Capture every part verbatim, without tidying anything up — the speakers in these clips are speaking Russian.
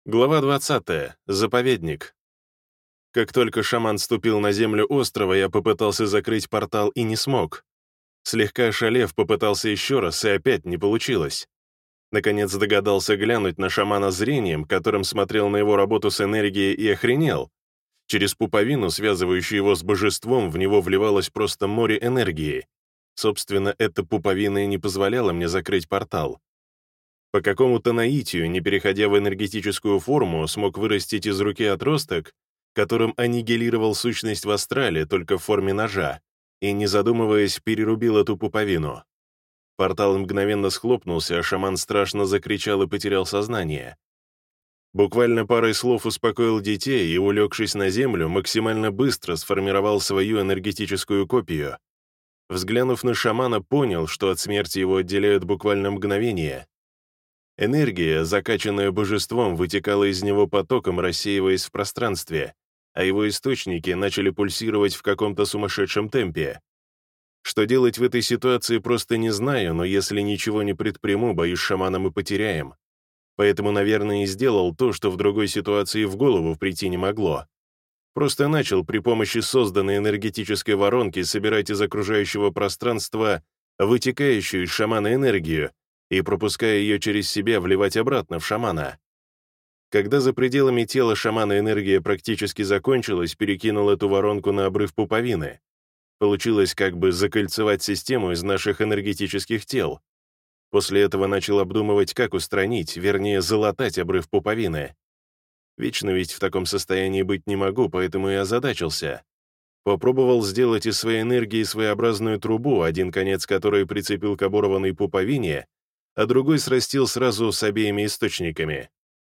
Глава двадцатая. Заповедник. Как только шаман ступил на землю острова, я попытался закрыть портал и не смог. Слегка ошалев, попытался еще раз, и опять не получилось. Наконец догадался глянуть на шамана зрением, которым смотрел на его работу с энергией, и охренел. Через пуповину, связывающую его с божеством, в него вливалось просто море энергии. Собственно, эта пуповина и не позволяла мне закрыть портал. По какому-то наитию, не переходя в энергетическую форму, смог вырастить из руки отросток, которым аннигилировал сущность в астрале только в форме ножа, и, не задумываясь, перерубил эту пуповину. Портал мгновенно схлопнулся, а шаман страшно закричал и потерял сознание. Буквально парой слов успокоил детей и, улегшись на землю, максимально быстро сформировал свою энергетическую копию. Взглянув на шамана, понял, что от смерти его отделяют буквально мгновения. Энергия, закачанная божеством, вытекала из него потоком, рассеиваясь в пространстве, а его источники начали пульсировать в каком-то сумасшедшем темпе. Что делать в этой ситуации, просто не знаю, но если ничего не предприму, боюсь, шамана мы потеряем. Поэтому, наверное, и сделал то, что в другой ситуации в голову прийти не могло. Просто начал при помощи созданной энергетической воронки собирать из окружающего пространства вытекающую из шамана энергию, и, пропуская ее через себя, вливать обратно в шамана. Когда за пределами тела шамана энергия практически закончилась, перекинул эту воронку на обрыв пуповины. Получилось как бы закольцевать систему из наших энергетических тел. После этого начал обдумывать, как устранить, вернее, залатать обрыв пуповины. Вечно ведь в таком состоянии быть не могу, поэтому и озадачился. Попробовал сделать из своей энергии своеобразную трубу, один конец которой прицепил к оборванной пуповине, а другой срастил сразу с обеими источниками.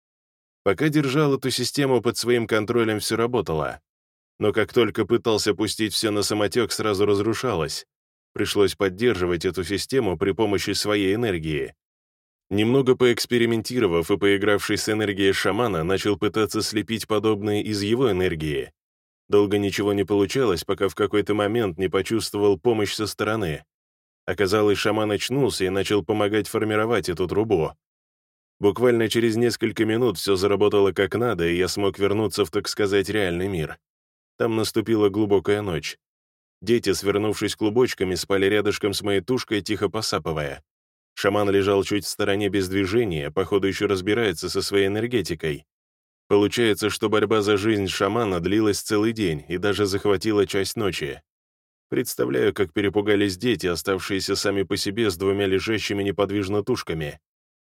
Пока держал эту систему под своим контролем, все работало. Но как только пытался пустить все на самотек, сразу разрушалось. Пришлось поддерживать эту систему при помощи своей энергии. Немного поэкспериментировав и поигравшись с энергией шамана, начал пытаться слепить подобные из его энергии. Долго ничего не получалось, пока в какой-то момент не почувствовал помощь со стороны. Оказалось, шаман очнулся и начал помогать формировать эту трубу. Буквально через несколько минут все заработало как надо, и я смог вернуться в, так сказать, реальный мир. Там наступила глубокая ночь. Дети, свернувшись клубочками, спали рядышком с моей тушкой, тихо посапывая. Шаман лежал чуть в стороне без движения, походу еще разбирается со своей энергетикой. Получается, что борьба за жизнь шамана длилась целый день и даже захватила часть ночи. Представляю, как перепугались дети, оставшиеся сами по себе с двумя лежащими неподвижно тушками.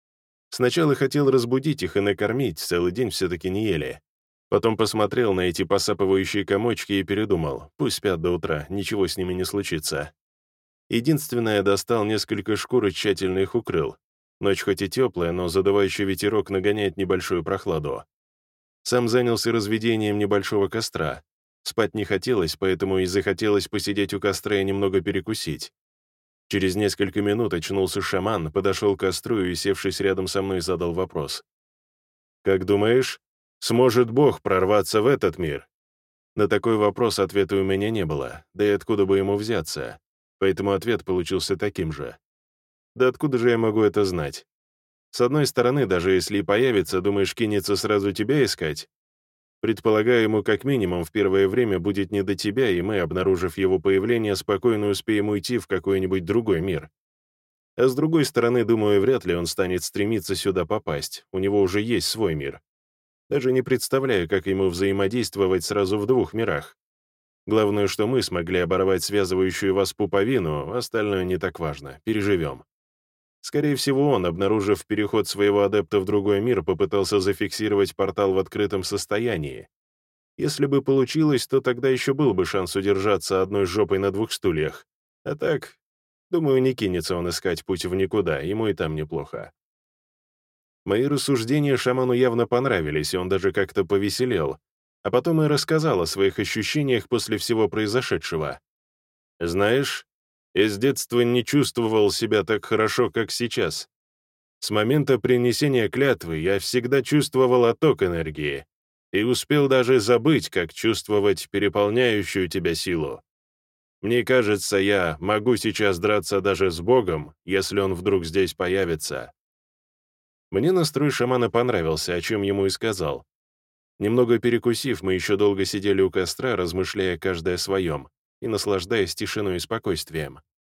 Сначала хотел разбудить их и накормить, целый день все-таки не ели. Потом посмотрел на эти посапывающие комочки и передумал, пусть спят до утра, ничего с ними не случится. Единственное, достал несколько шкур и тщательно их укрыл. Ночь хоть и теплая, но задувающий ветерок нагоняет небольшую прохладу. Сам занялся разведением небольшого костра. Спать не хотелось, поэтому и захотелось посидеть у костра и немного перекусить. Через несколько минут очнулся шаман, подошел к костру и, севшись рядом со мной, задал вопрос. «Как думаешь, сможет Бог прорваться в этот мир?» На такой вопрос ответа у меня не было, да и откуда бы ему взяться, поэтому ответ получился таким же. «Да откуда же я могу это знать? С одной стороны, даже если и появится, думаешь, кинется сразу тебя искать? Предполагаю, ему как минимум в первое время будет не до тебя, и мы, обнаружив его появление, спокойно успеем уйти в какой-нибудь другой мир. А с другой стороны, думаю, вряд ли он станет стремиться сюда попасть, у него уже есть свой мир. Даже не представляю, как ему взаимодействовать сразу в двух мирах. Главное, что мы смогли оборвать связывающую вас пуповину, остальное не так важно, переживем. Скорее всего, он, обнаружив переход своего адепта в другой мир, попытался зафиксировать портал в открытом состоянии. Если бы получилось, то тогда еще был бы шанс удержаться одной жопой на двух стульях. А так, думаю, не кинется он искать путь в никуда, ему и там неплохо. Мои рассуждения шаману явно понравились, и он даже как-то повеселел, а потом и рассказал о своих ощущениях после всего произошедшего. «Знаешь, я с детства не чувствовал себя так хорошо, как сейчас. С момента принесения клятвы я всегда чувствовал отток энергии и успел даже забыть, как чувствовать переполняющую тебя силу. Мне кажется, я могу сейчас драться даже с Богом, если он вдруг здесь появится». Мне настрой шамана понравился, о чем ему и сказал. Немного перекусив, мы еще долго сидели у костра, размышляя каждый о своем и наслаждаясь тишиной и спокойствием.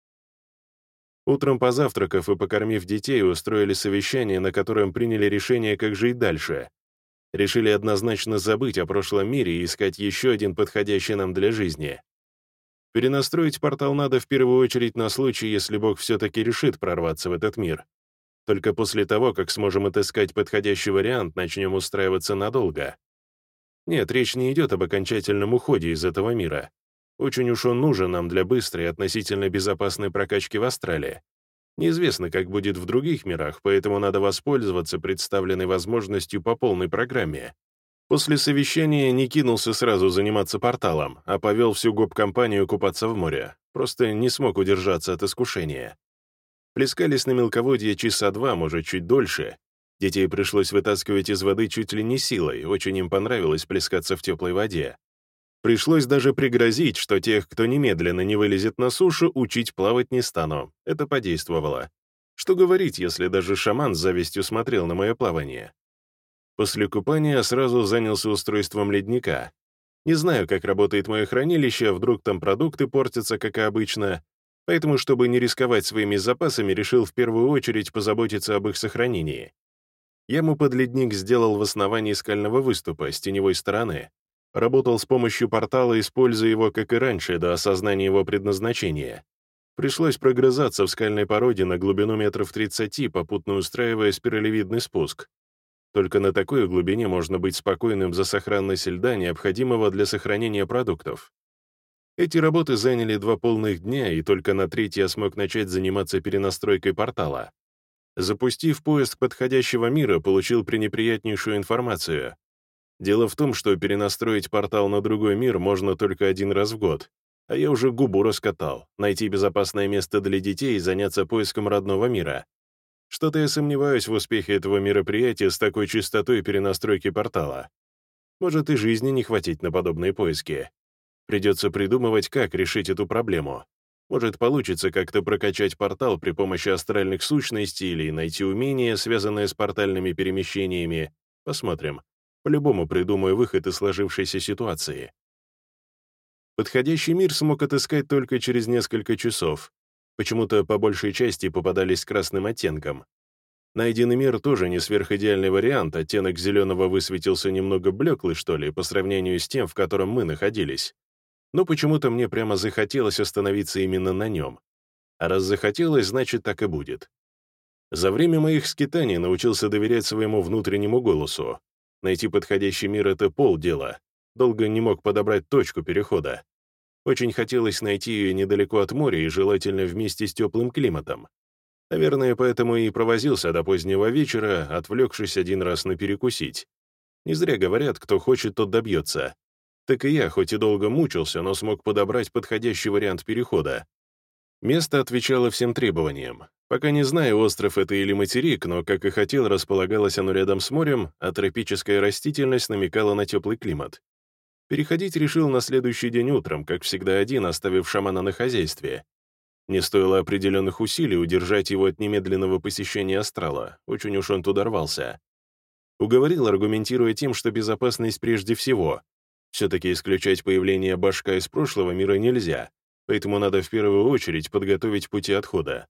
Утром позавтракав и покормив детей, устроили совещание, на котором приняли решение, как жить дальше. Решили однозначно забыть о прошлом мире и искать еще один подходящий нам для жизни. Перенастроить портал надо в первую очередь на случай, если Бог все-таки решит прорваться в этот мир. Только после того, как сможем отыскать подходящий вариант, начнем устраиваться надолго. Нет, речь не идет об окончательном уходе из этого мира. Очень уж он нужен нам для быстрой и относительно безопасной прокачки в Астрале. Неизвестно, как будет в других мирах, поэтому надо воспользоваться представленной возможностью по полной программе. После совещания не кинулся сразу заниматься порталом, а повел всю гоп-компанию купаться в море. Просто не смог удержаться от искушения. Плескались на мелководье часа два, может, чуть дольше. Детей пришлось вытаскивать из воды чуть ли не силой, очень им понравилось плескаться в теплой воде. Пришлось даже пригрозить, что тех, кто немедленно не вылезет на сушу, учить плавать не стану. Это подействовало. Что говорить, если даже шаман с завистью смотрел на мое плавание. После купания сразу занялся устройством ледника. Не знаю, как работает мое хранилище, вдруг там продукты портятся, как и обычно, поэтому, чтобы не рисковать своими запасами, решил в первую очередь позаботиться об их сохранении. Яму под ледник сделал в основании скального выступа с теневой стороны. Работал с помощью портала, используя его, как и раньше, до осознания его предназначения. Пришлось прогрызаться в скальной породе на глубину метров тридцати, попутно устраивая спиралевидный спуск. Только на такой глубине можно быть спокойным за сохранность льда, необходимого для сохранения продуктов. Эти работы заняли два полных дня, и только на третий я смог начать заниматься перенастройкой портала. Запустив поиск подходящего мира, получил пренеприятнейшую информацию. Дело в том, что перенастроить портал на другой мир можно только один раз в год, а я уже губу раскатал, найти безопасное место для детей и заняться поиском родного мира. Что-то я сомневаюсь в успехе этого мероприятия с такой частотой перенастройки портала. Может, и жизни не хватить на подобные поиски. Придется придумывать, как решить эту проблему. Может, получится как-то прокачать портал при помощи астральных сущностей или найти умения, связанные с портальными перемещениями. Посмотрим. По-любому придумаю выход из сложившейся ситуации. Подходящий мир смог отыскать только через несколько часов. Почему-то по большей части попадались с красным оттенком. Найденный мир тоже не сверхидеальный вариант, оттенок зеленого высветился немного блеклый, что ли, по сравнению с тем, в котором мы находились. Но почему-то мне прямо захотелось остановиться именно на нем. А раз захотелось, значит, так и будет. За время моих скитаний научился доверять своему внутреннему голосу. Найти подходящий мир — это полдела. Долго не мог подобрать точку перехода. Очень хотелось найти ее недалеко от моря и желательно вместе с теплым климатом. Наверное, поэтому и провозился до позднего вечера, отвлекшись один раз на перекусить. Не зря говорят, кто хочет, тот добьется. Так и я, хоть и долго мучился, но смог подобрать подходящий вариант перехода. Место отвечало всем требованиям. Пока не знаю, остров это или материк, но, как и хотел, располагалось оно рядом с морем, а тропическая растительность намекала на теплый климат. Переходить решил на следующий день утром, как всегда один, оставив шамана на хозяйстве. Не стоило определенных усилий удержать его от немедленного посещения астрала, очень уж он туда рвался. Уговорил, аргументируя тем, что безопасность прежде всего. Все-таки исключать появление башка из прошлого мира нельзя, поэтому надо в первую очередь подготовить пути отхода.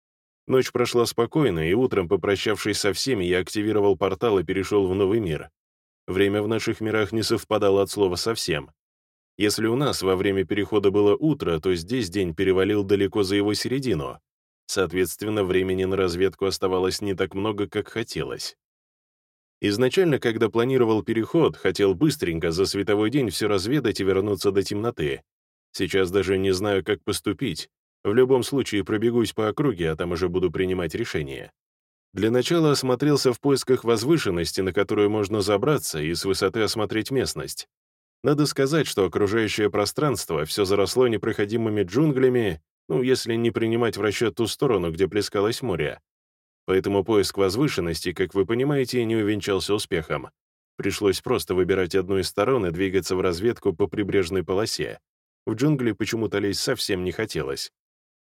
Ночь прошла спокойно, и утром, попрощавшись со всеми, я активировал портал и перешел в новый мир. Время в наших мирах не совпадало от слова совсем. Если у нас во время перехода было утро, то здесь день перевалил далеко за его середину. Соответственно, времени на разведку оставалось не так много, как хотелось. Изначально, когда планировал переход, хотел быстренько за световой день все разведать и вернуться до темноты. Сейчас даже не знаю, как поступить. В любом случае пробегусь по округе, а там уже буду принимать решение. Для начала осмотрелся в поисках возвышенности, на которую можно забраться, и с высоты осмотреть местность. Надо сказать, что окружающее пространство все заросло непроходимыми джунглями, ну, если не принимать в расчет ту сторону, где плескалось море. Поэтому поиск возвышенности, как вы понимаете, не увенчался успехом. Пришлось просто выбирать одну из сторон и двигаться в разведку по прибрежной полосе. В джунгли почему-то лезть совсем не хотелось.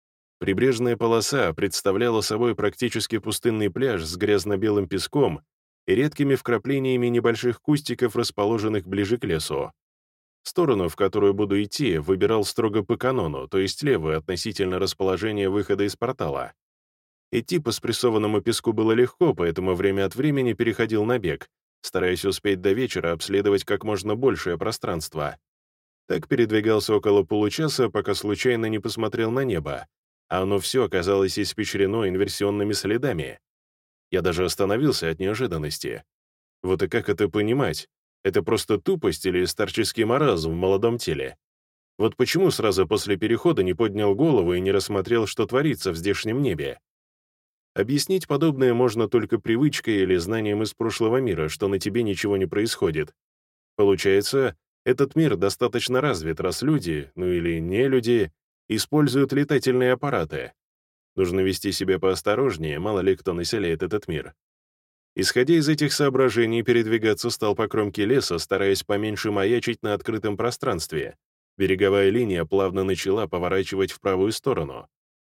Прибрежная полоса представляла собой практически пустынный пляж с грязно-белым песком и редкими вкраплениями небольших кустиков, расположенных ближе к лесу. Сторону, в которую буду идти, выбирал строго по канону, то есть левую относительно расположения выхода из портала. Идти по спрессованному песку было легко, поэтому время от времени переходил на бег, стараясь успеть до вечера обследовать как можно большее пространство. Так передвигался около получаса, пока случайно не посмотрел на небо, а оно все оказалось испещрено инверсионными следами. Я даже остановился от неожиданности. Вот и как это понимать? Это просто тупость или старческий маразм в молодом теле? Вот почему сразу после перехода не поднял голову и не рассмотрел, что творится в здешнем небе? Объяснить подобное можно только привычкой или знанием из прошлого мира, что на тебе ничего не происходит. Получается, этот мир достаточно развит, раз люди, ну или не люди, используют летательные аппараты. Нужно вести себя поосторожнее, мало ли кто населяет этот мир. Исходя из этих соображений, передвигаться стал по кромке леса, стараясь поменьше маячить на открытом пространстве. Береговая линия плавно начала поворачивать в правую сторону.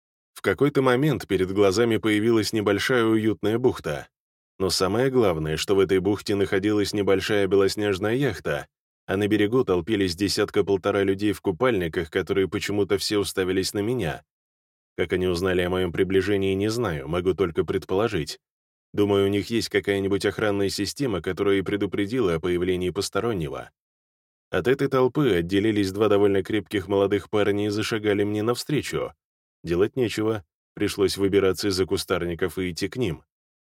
В какой-то момент перед глазами появилась небольшая уютная бухта. Но самое главное, что в этой бухте находилась небольшая белоснежная яхта, а на берегу толпились десятка-полтора людей в купальниках, которые почему-то все уставились на меня. Как они узнали о моем приближении, не знаю, могу только предположить. Думаю, у них есть какая-нибудь охранная система, которая и предупредила о появлении постороннего. От этой толпы отделились два довольно крепких молодых парня и зашагали мне навстречу. Делать нечего, пришлось выбираться из-за кустарников и идти к ним.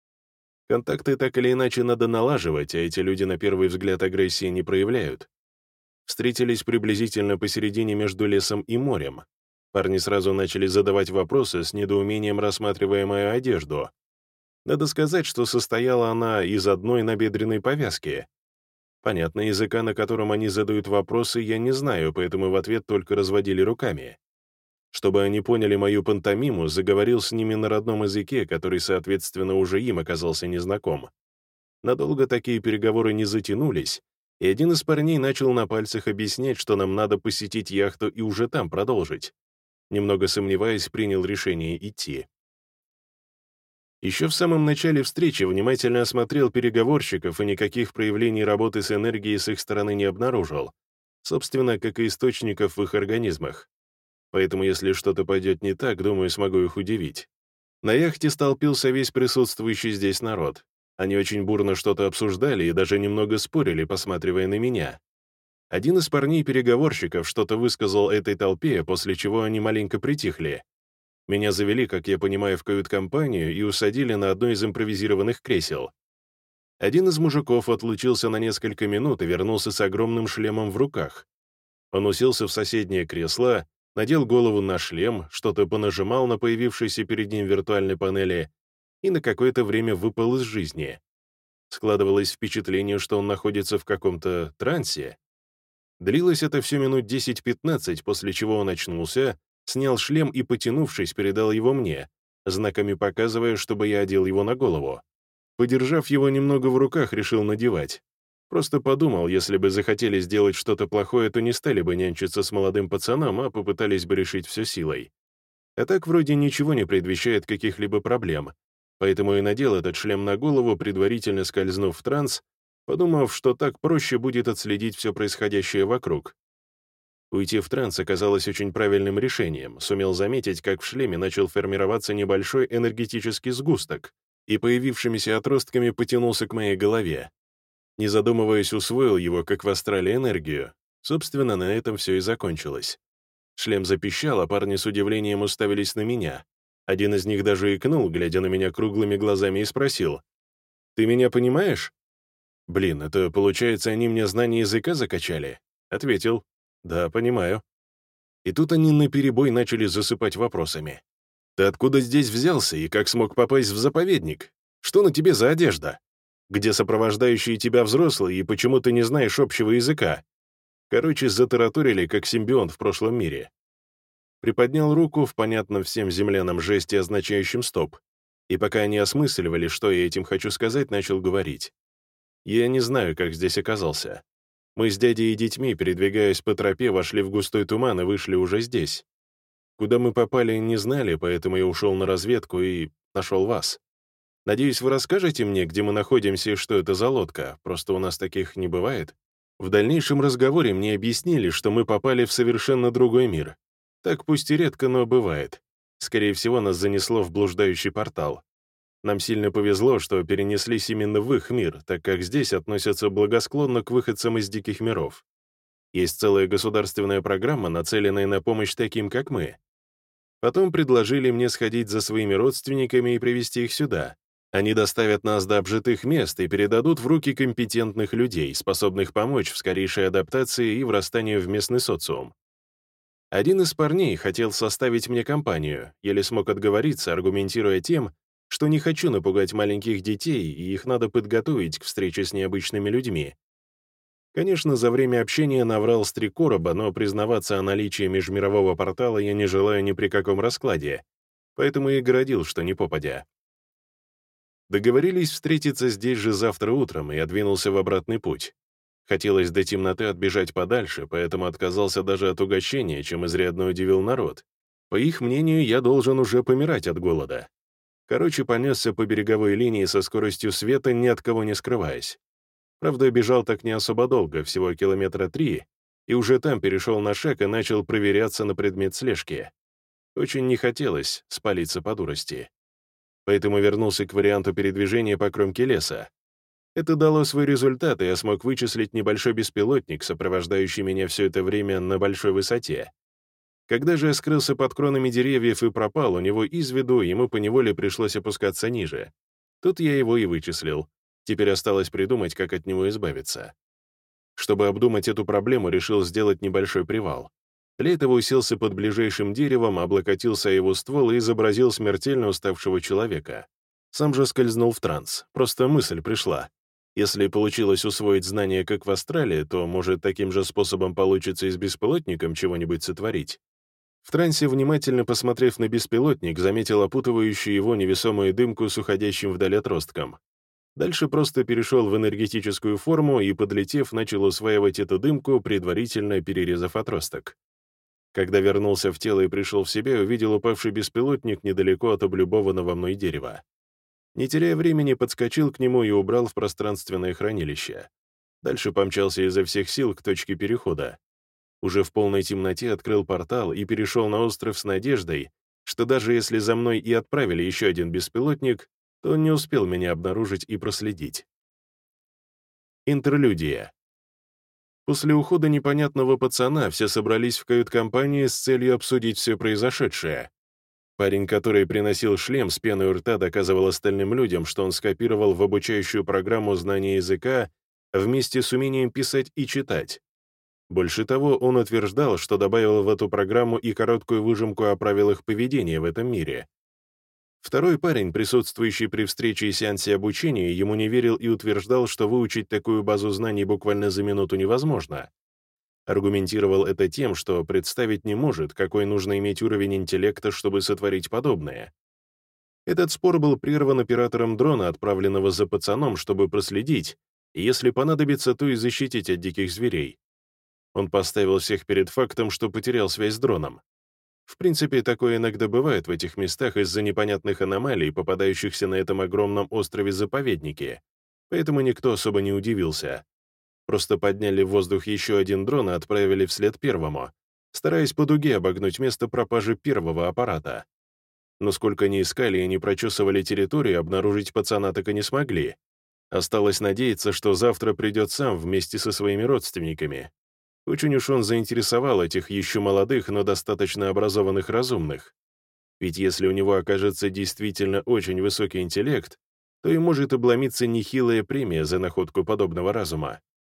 Контакты так или иначе надо налаживать, а эти люди на первый взгляд агрессии не проявляют. Встретились приблизительно посередине между лесом и морем. Парни сразу начали задавать вопросы, с недоумением рассматривая мою одежду. Надо сказать, что состояла она из одной набедренной повязки. Понятно, языка, на котором они задают вопросы, я не знаю, поэтому в ответ только разводили руками. Чтобы они поняли мою пантомиму, заговорил с ними на родном языке, который, соответственно, уже им оказался незнаком. Надолго такие переговоры не затянулись, и один из парней начал на пальцах объяснять, что нам надо посетить яхту и уже там продолжить. Немного сомневаясь, принял решение идти. Еще в самом начале встречи внимательно осмотрел переговорщиков и никаких проявлений работы с энергией с их стороны не обнаружил, собственно, как и источников в их организмах. Поэтому, если что-то пойдет не так, думаю, смогу их удивить. На яхте столпился весь присутствующий здесь народ. Они очень бурно что-то обсуждали и даже немного спорили, посматривая на меня. Один из парней-переговорщиков что-то высказал этой толпе, после чего они маленько притихли. Меня завели, как я понимаю, в кают-компанию и усадили на одно из импровизированных кресел. Один из мужиков отлучился на несколько минут и вернулся с огромным шлемом в руках. Он уселся в соседнее кресло, надел голову на шлем, что-то понажимал на появившейся перед ним виртуальной панели и на какое-то время выпал из жизни. Складывалось впечатление, что он находится в каком-то трансе. Длилось это все минут десять-пятнадцать, после чего он очнулся, снял шлем и, потянувшись, передал его мне, знаками показывая, чтобы я одел его на голову. Подержав его немного в руках, решил надевать. Просто подумал, если бы захотели сделать что-то плохое, то не стали бы нянчиться с молодым пацаном, а попытались бы решить все силой. А так вроде ничего не предвещает каких-либо проблем, поэтому и надел этот шлем на голову, предварительно скользнув в транс, подумав, что так проще будет отследить все происходящее вокруг. Уйти в транс оказалось очень правильным решением, сумел заметить, как в шлеме начал формироваться небольшой энергетический сгусток и появившимися отростками потянулся к моей голове. Не задумываясь, усвоил его, как в астрале, энергию. Собственно, на этом все и закончилось. Шлем запищал, а парни с удивлением уставились на меня. Один из них даже икнул, глядя на меня круглыми глазами, и спросил: «Ты меня понимаешь?» «Блин, это, получается, они мне знание языка закачали?» Ответил: «Да, понимаю». И тут они наперебой начали засыпать вопросами. «Ты откуда здесь взялся и как смог попасть в заповедник? Что на тебе за одежда? Где сопровождающие тебя взрослые и почему ты не знаешь общего языка?» Короче, затараторили, как симбионт в прошлом мире. Приподнял руку в понятном всем землянам жесте, означающем «стоп». И пока они осмысливали, что я этим хочу сказать, начал говорить. «Я не знаю, как здесь оказался. Мы с дядей и детьми, передвигаясь по тропе, вошли в густой туман и вышли уже здесь. Куда мы попали, не знали, поэтому я ушел на разведку и нашел вас. Надеюсь, вы расскажете мне, где мы находимся и что это за лодка, просто у нас таких не бывает. В дальнейшем разговоре мне объяснили, что мы попали в совершенно другой мир. Так пусть и редко, но бывает. Скорее всего, нас занесло в блуждающий портал. Нам сильно повезло, что перенеслись именно в их мир, так как здесь относятся благосклонно к выходцам из диких миров. Есть целая государственная программа, нацеленная на помощь таким, как мы. Потом предложили мне сходить за своими родственниками и привезти их сюда. Они доставят нас до обжитых мест и передадут в руки компетентных людей, способных помочь в скорейшей адаптации и врастанию в местный социум. Один из парней хотел составить мне компанию, еле смог отговориться, аргументируя тем, что не хочу напугать маленьких детей, и их надо подготовить к встрече с необычными людьми. Конечно, за время общения наврал с три короба, но признаваться о наличии межмирового портала я не желаю ни при каком раскладе, поэтому и городил, что не попадя. Договорились встретиться здесь же завтра утром, и я двинулся в обратный путь. Хотелось до темноты отбежать подальше, поэтому отказался даже от угощения, чем изрядно удивил народ. По их мнению, я должен уже помирать от голода. Короче, понесся по береговой линии со скоростью света, ни от кого не скрываясь. Правда, бежал так не особо долго, всего километра три, и уже там перешел на шаг и начал проверяться на предмет слежки. Очень не хотелось спалиться по дурости. Поэтому вернулся к варианту передвижения по кромке леса. Это дало свой результат, и я смог вычислить небольшой беспилотник, сопровождающий меня все это время на большой высоте. Когда же я скрылся под кронами деревьев и пропал у него из виду, ему поневоле пришлось опускаться ниже. Тут я его и вычислил. Теперь осталось придумать, как от него избавиться. Чтобы обдумать эту проблему, решил сделать небольшой привал. Для этого уселся под ближайшим деревом, облокотился о его ствол и изобразил смертельно уставшего человека. Сам же скользнул в транс, просто мысль пришла. Если получилось усвоить знания, как в Астрале, то, может, таким же способом получится и с беспилотником чего-нибудь сотворить. В трансе, внимательно посмотрев на беспилотник, заметил опутывающую его невесомую дымку с уходящим вдаль отростком. Дальше просто перешел в энергетическую форму и, подлетев, начал усваивать эту дымку, предварительно перерезав отросток. Когда вернулся в тело и пришел в себя, увидел упавший беспилотник недалеко от облюбованного мной дерева. Не теряя времени, подскочил к нему и убрал в пространственное хранилище. Дальше помчался изо всех сил к точке перехода. Уже в полной темноте открыл портал и перешел на остров с надеждой, что даже если за мной и отправили еще один беспилотник, то он не успел меня обнаружить и проследить. Интерлюдия. После ухода непонятного пацана все собрались в кают-компании с целью обсудить все произошедшее. Парень, который приносил шлем с пеной у рта, доказывал остальным людям, что он скопировал в обучающую программу знания языка вместе с умением писать и читать. Больше того, он утверждал, что добавил в эту программу и короткую выжимку о правилах поведения в этом мире. Второй парень, присутствующий при встрече и сеансе обучения, ему не верил и утверждал, что выучить такую базу знаний буквально за минуту невозможно. Аргументировал это тем, что представить не может, какой нужно иметь уровень интеллекта, чтобы сотворить подобное. Этот спор был прерван оператором дрона, отправленного за пацаном, чтобы проследить, и если понадобится, то и защитить от диких зверей. Он поставил всех перед фактом, что потерял связь с дроном. В принципе, такое иногда бывает в этих местах из-за непонятных аномалий, попадающихся на этом огромном острове-заповеднике, поэтому никто особо не удивился. Просто подняли в воздух еще один дрон и отправили вслед первому, стараясь по дуге обогнуть место пропажи первого аппарата. Но сколько ни искали и не прочесывали территорию, обнаружить пацана так и не смогли. Осталось надеяться, что завтра придет сам вместе со своими родственниками. Очень уж он заинтересовал этих еще молодых, но достаточно образованных разумных. Ведь если у него окажется действительно очень высокий интеллект, то и может обломиться нехилая премия за находку подобного разума.